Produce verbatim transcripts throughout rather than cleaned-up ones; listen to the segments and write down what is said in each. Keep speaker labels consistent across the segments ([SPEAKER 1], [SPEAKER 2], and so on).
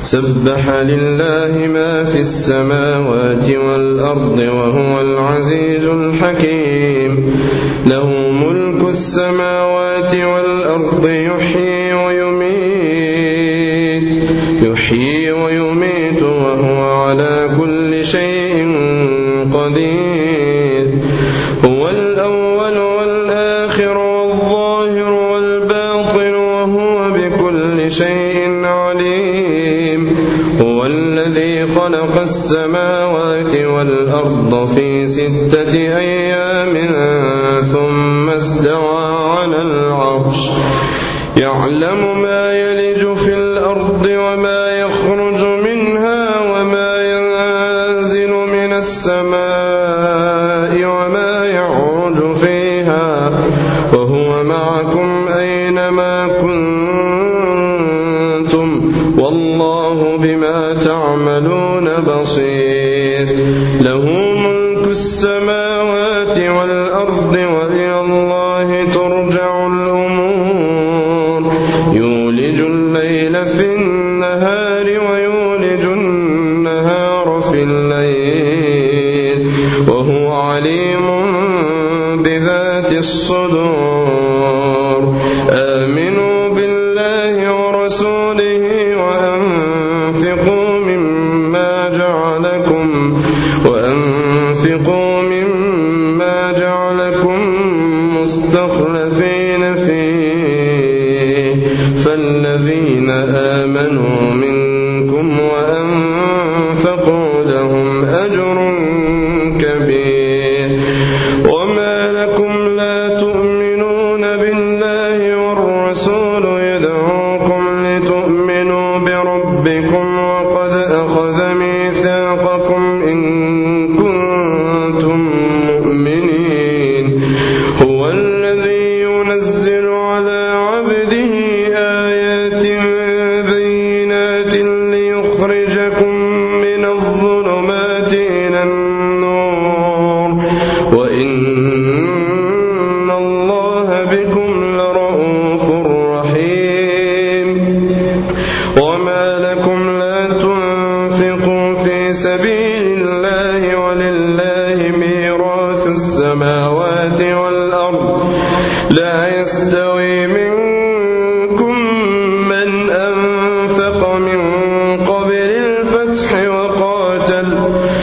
[SPEAKER 1] سبح لله ما في السماوات والأرض وهو العزيز الحكيم له ملك السماوات والأرض يحيي ويميت يحيي ويميت وهو على كل شيء قدير هو الأول والآخر والظاهر والباطن وهو بكل شيء عليم هو الذي خلق السماوات والأرض في ستة أيام ثم استوى على العرش يعلم ما يلج في الأرض وما يخرج منها وما ينزل من السماء وما يعرج فيها وهو معكم أينما كنتم والله بما تعملون بصير له ملك السماوات والأرض وإلى الله ترجع الأمور يولج الليل في النهار ويولج النهار في الليل وهو عليم بذات الصدور آمنوا بالله ورسوله وأنفقوا مما جعلكم وأنفقوا مما جعلكم مستخلفين فيه فالذين آمنوا منكم وأنفقوا لهم أجر كبير وما لكم لا تؤمنون بالله والرسول يدعوكم لتؤمنوا بربكم وقد أخذ ميثاقكم إن كنتم مؤمنين هو الذي ينزل على عبده آيات بينات ليخرجكم من الظلمات إلى النور وإن الله بكم لرؤوف رحيم وما لكم لا تنفقوا في سبيل الله ولله ميراث السماوات والأرض لا يستوي منكم من أنفق من قبل الفتح وقاتل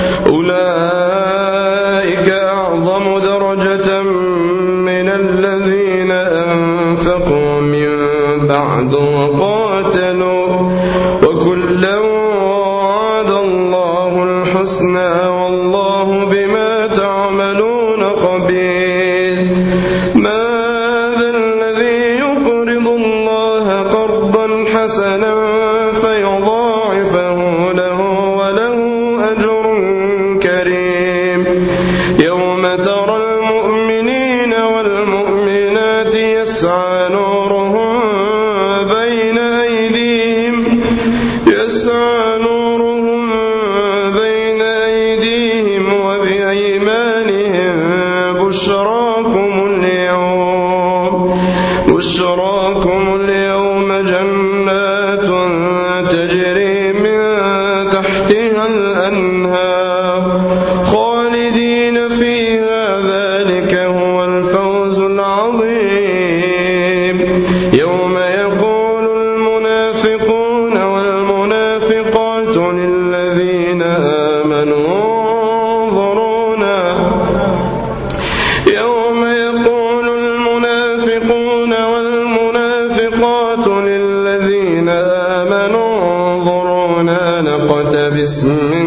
[SPEAKER 1] أولئك أعظم درجة من الذين أنفقوا من بعد وقاتلوا وكلا وعد الله الحسنى والله بما تعملون خبير ما ذا الذي يقرض الله قرضا حسنا فيضاعفه له وله أجر كريم يوم ترى المؤمنين والمؤمنات يسعى نورهم بين أيديهم يسعى نورهم بين أيديهم وبأيمانهم بشراكم اليوم بشراكم اليوم جنات تجري من تحتها الأنهار خالدين فيها ذلك هو الفوز العظيم يوم يقول المنافقون والمنافقات للذين آمنوا انظرونا يوم يقول المنافقون والمنافقات للذين آمنوا انظرونا نقتبس من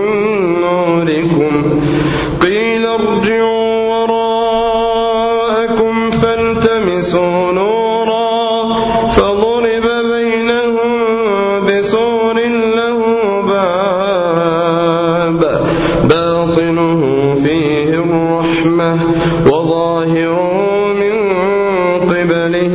[SPEAKER 1] نوركم قيل ارجعوا وراءكم فالتمسوا نورا فضرب بينهم بسور له باب باطنه فيه الرحمة وظاهره من قبله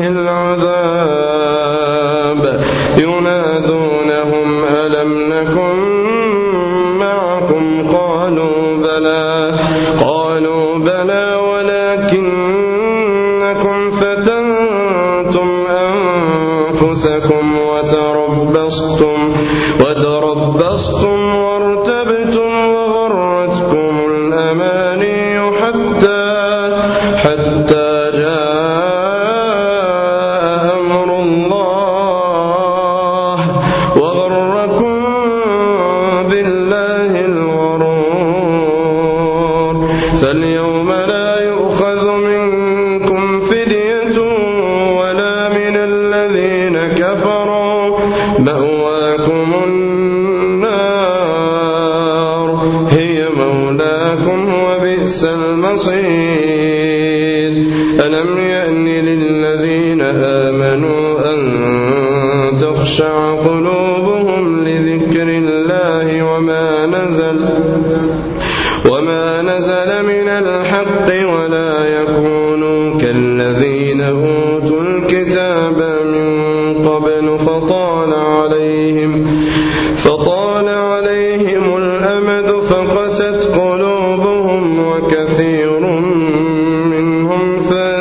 [SPEAKER 1] العذاب ينادونهم ألم نكن معكم قالوا بلى قالوا بلى ولكنكم فتنتم أنفسكم أنفسكم وتربصتم, وتربصتم وارتبتم وغرتكم الأماني حتى, حتى جاء أمر الله وغركم بالله الغرور. فاليوم لا يؤخذ منكم فدية ولا من الذين كفروا, مأواكم النار هي مولاكم وبئس المصير. ألم يأن للذين آمنوا أن تخشع قلوبهم لذكر الله وما نزل, وما نزل من الحق ولا يكونوا كالذين أوتوا الكتاب من قبل فطال عليهم, فطال عليهم الأمد فقست قلوبهم وكثير منهم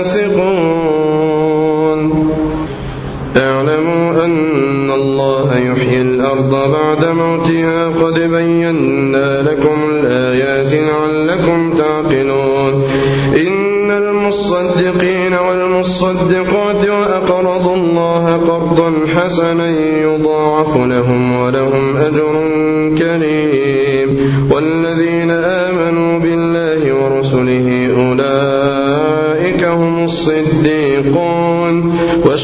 [SPEAKER 1] فاسقون. اعلموا أن الله يحيي الأرض بعد موتها قد بينا لكم الآيات لعلكم تعقلون. إن المصدقين والمصدقات وأقرضوا الله قرضا حسنا يضاعف لهم ولهم أجر كريم. والذين آمنوا بالله ورسله أولئك هم الصديقون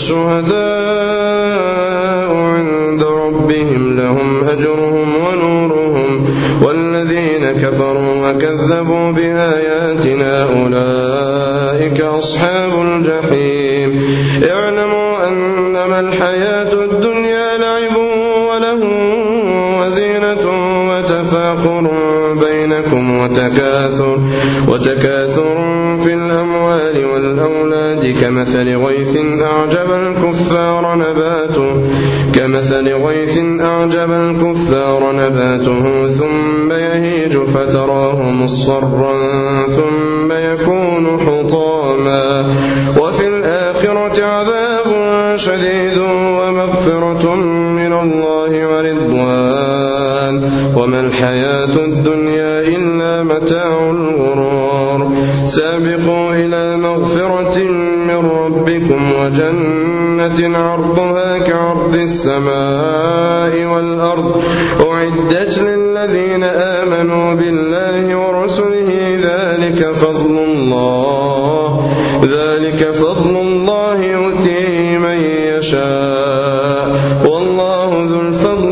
[SPEAKER 1] والشهداء عند ربهم لهم أجرهم ونورهم. والذين كفروا وكذبوا بآياتنا أولئك أصحاب الجحيم. اعلموا أنما الحياة الدنيا لعب وله وزينة وتفاخر بينكم وتكاثر, وتكاثر في الأموال والأولاد كمثل غيث أعجب الكفار نباته, كمثل غيث أعجب الكفار نباته ثم يهيج فتراه مصفرا ثم يكون حطاما. وفي الآخرة عذاب شديد ومغفرة من الله ورضوان وما الحياة الدنيا إلا متاع الغرور. سابقوا إلى مغفرة من ربكم وجنة عرضها كعرض السماء والأرض أعدت للذين آمنوا بالله ورسله ذلك فضل الله, ذلك فضل الله يؤتيه من يشاء والله ذو الفضل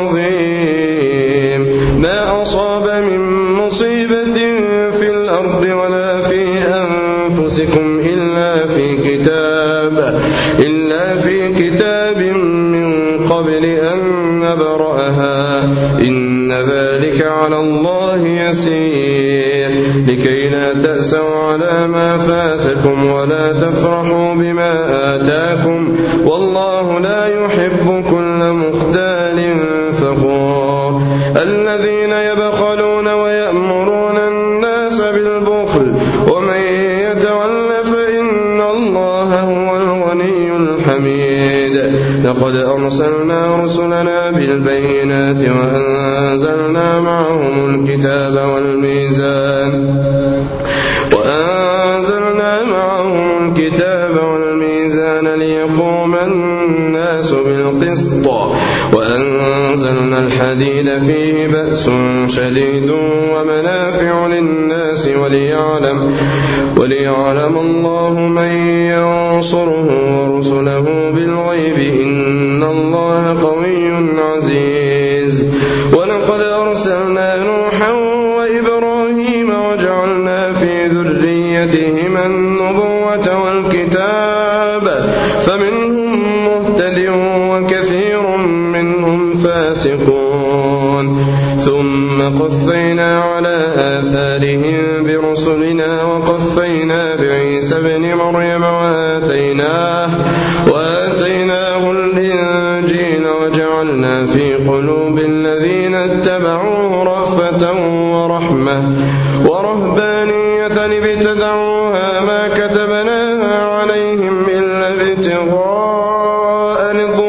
[SPEAKER 1] العظيم. ما أصاب من مصيبة في الأرض ولا في أنفسكم إلا في كتاب, إلا في كتاب من قبل أن نبرأها إن ذلك على الله يسير. لكي لا تأسوا على ما فاتكم ولا تفرحوا بما آتاكم والله لا يحب كل مختال فخور. الذين يبخلون ويأمرون الناس بالبخل ومن يتول فإن الله هو الغني الحميد. لقد أرسلنا رسلنا بالبينات وأنزلنا معهم الكتاب والميزان وأنزلنا معهم الكتاب والميزان ليقوم الناس بالقسط وأنزلنا الحديد فيه بأس شديد ومنافع للناس وليعلم, وليعلم الله من ينصره ورسله بالغيب إن الله قوي عزيز. ولقد أرسلنا نوحا وإبراهيم وجعلنا في ذريتهما النبوة والكتاب فمنهم مهتد وكثير منهم فاسقون. ثم قفينا على آثارهم برسلنا وقفينا بعيسى ابن مريم وآتيناه, وآتيناه الإنجيل وجعلنا في قلوب الذين اتبعوه رأفة ورحمة ورهبانية ابتدعوها ما كتبناها عليهم إلا ابتغاء رضوان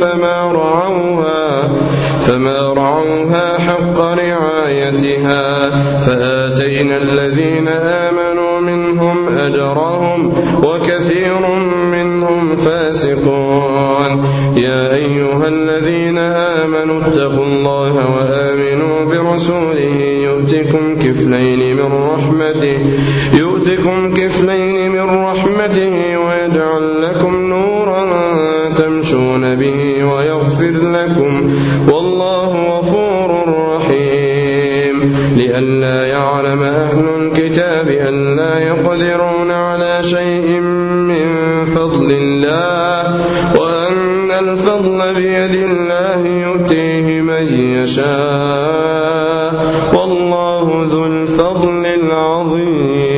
[SPEAKER 1] فما رعوها, فما رعوها حق رعايتها فآتينا الذين آمنوا منهم أجرهم وكثير منهم فاسقون. يا أيها الذين آمنوا اتقوا الله وآمنوا برسوله يؤتكم كفلين من رحمته يؤتكم كفلين من رحمته ويجعل لكم نورا تمشون به ويغفر لكم والله غفور رحيم. لئلا يعلم أهل الكتاب ألا يقدرون على شيء من فضل الله وأن الفضل بيد الله يؤتيه من يشاء والله ذو الفضل العظيم.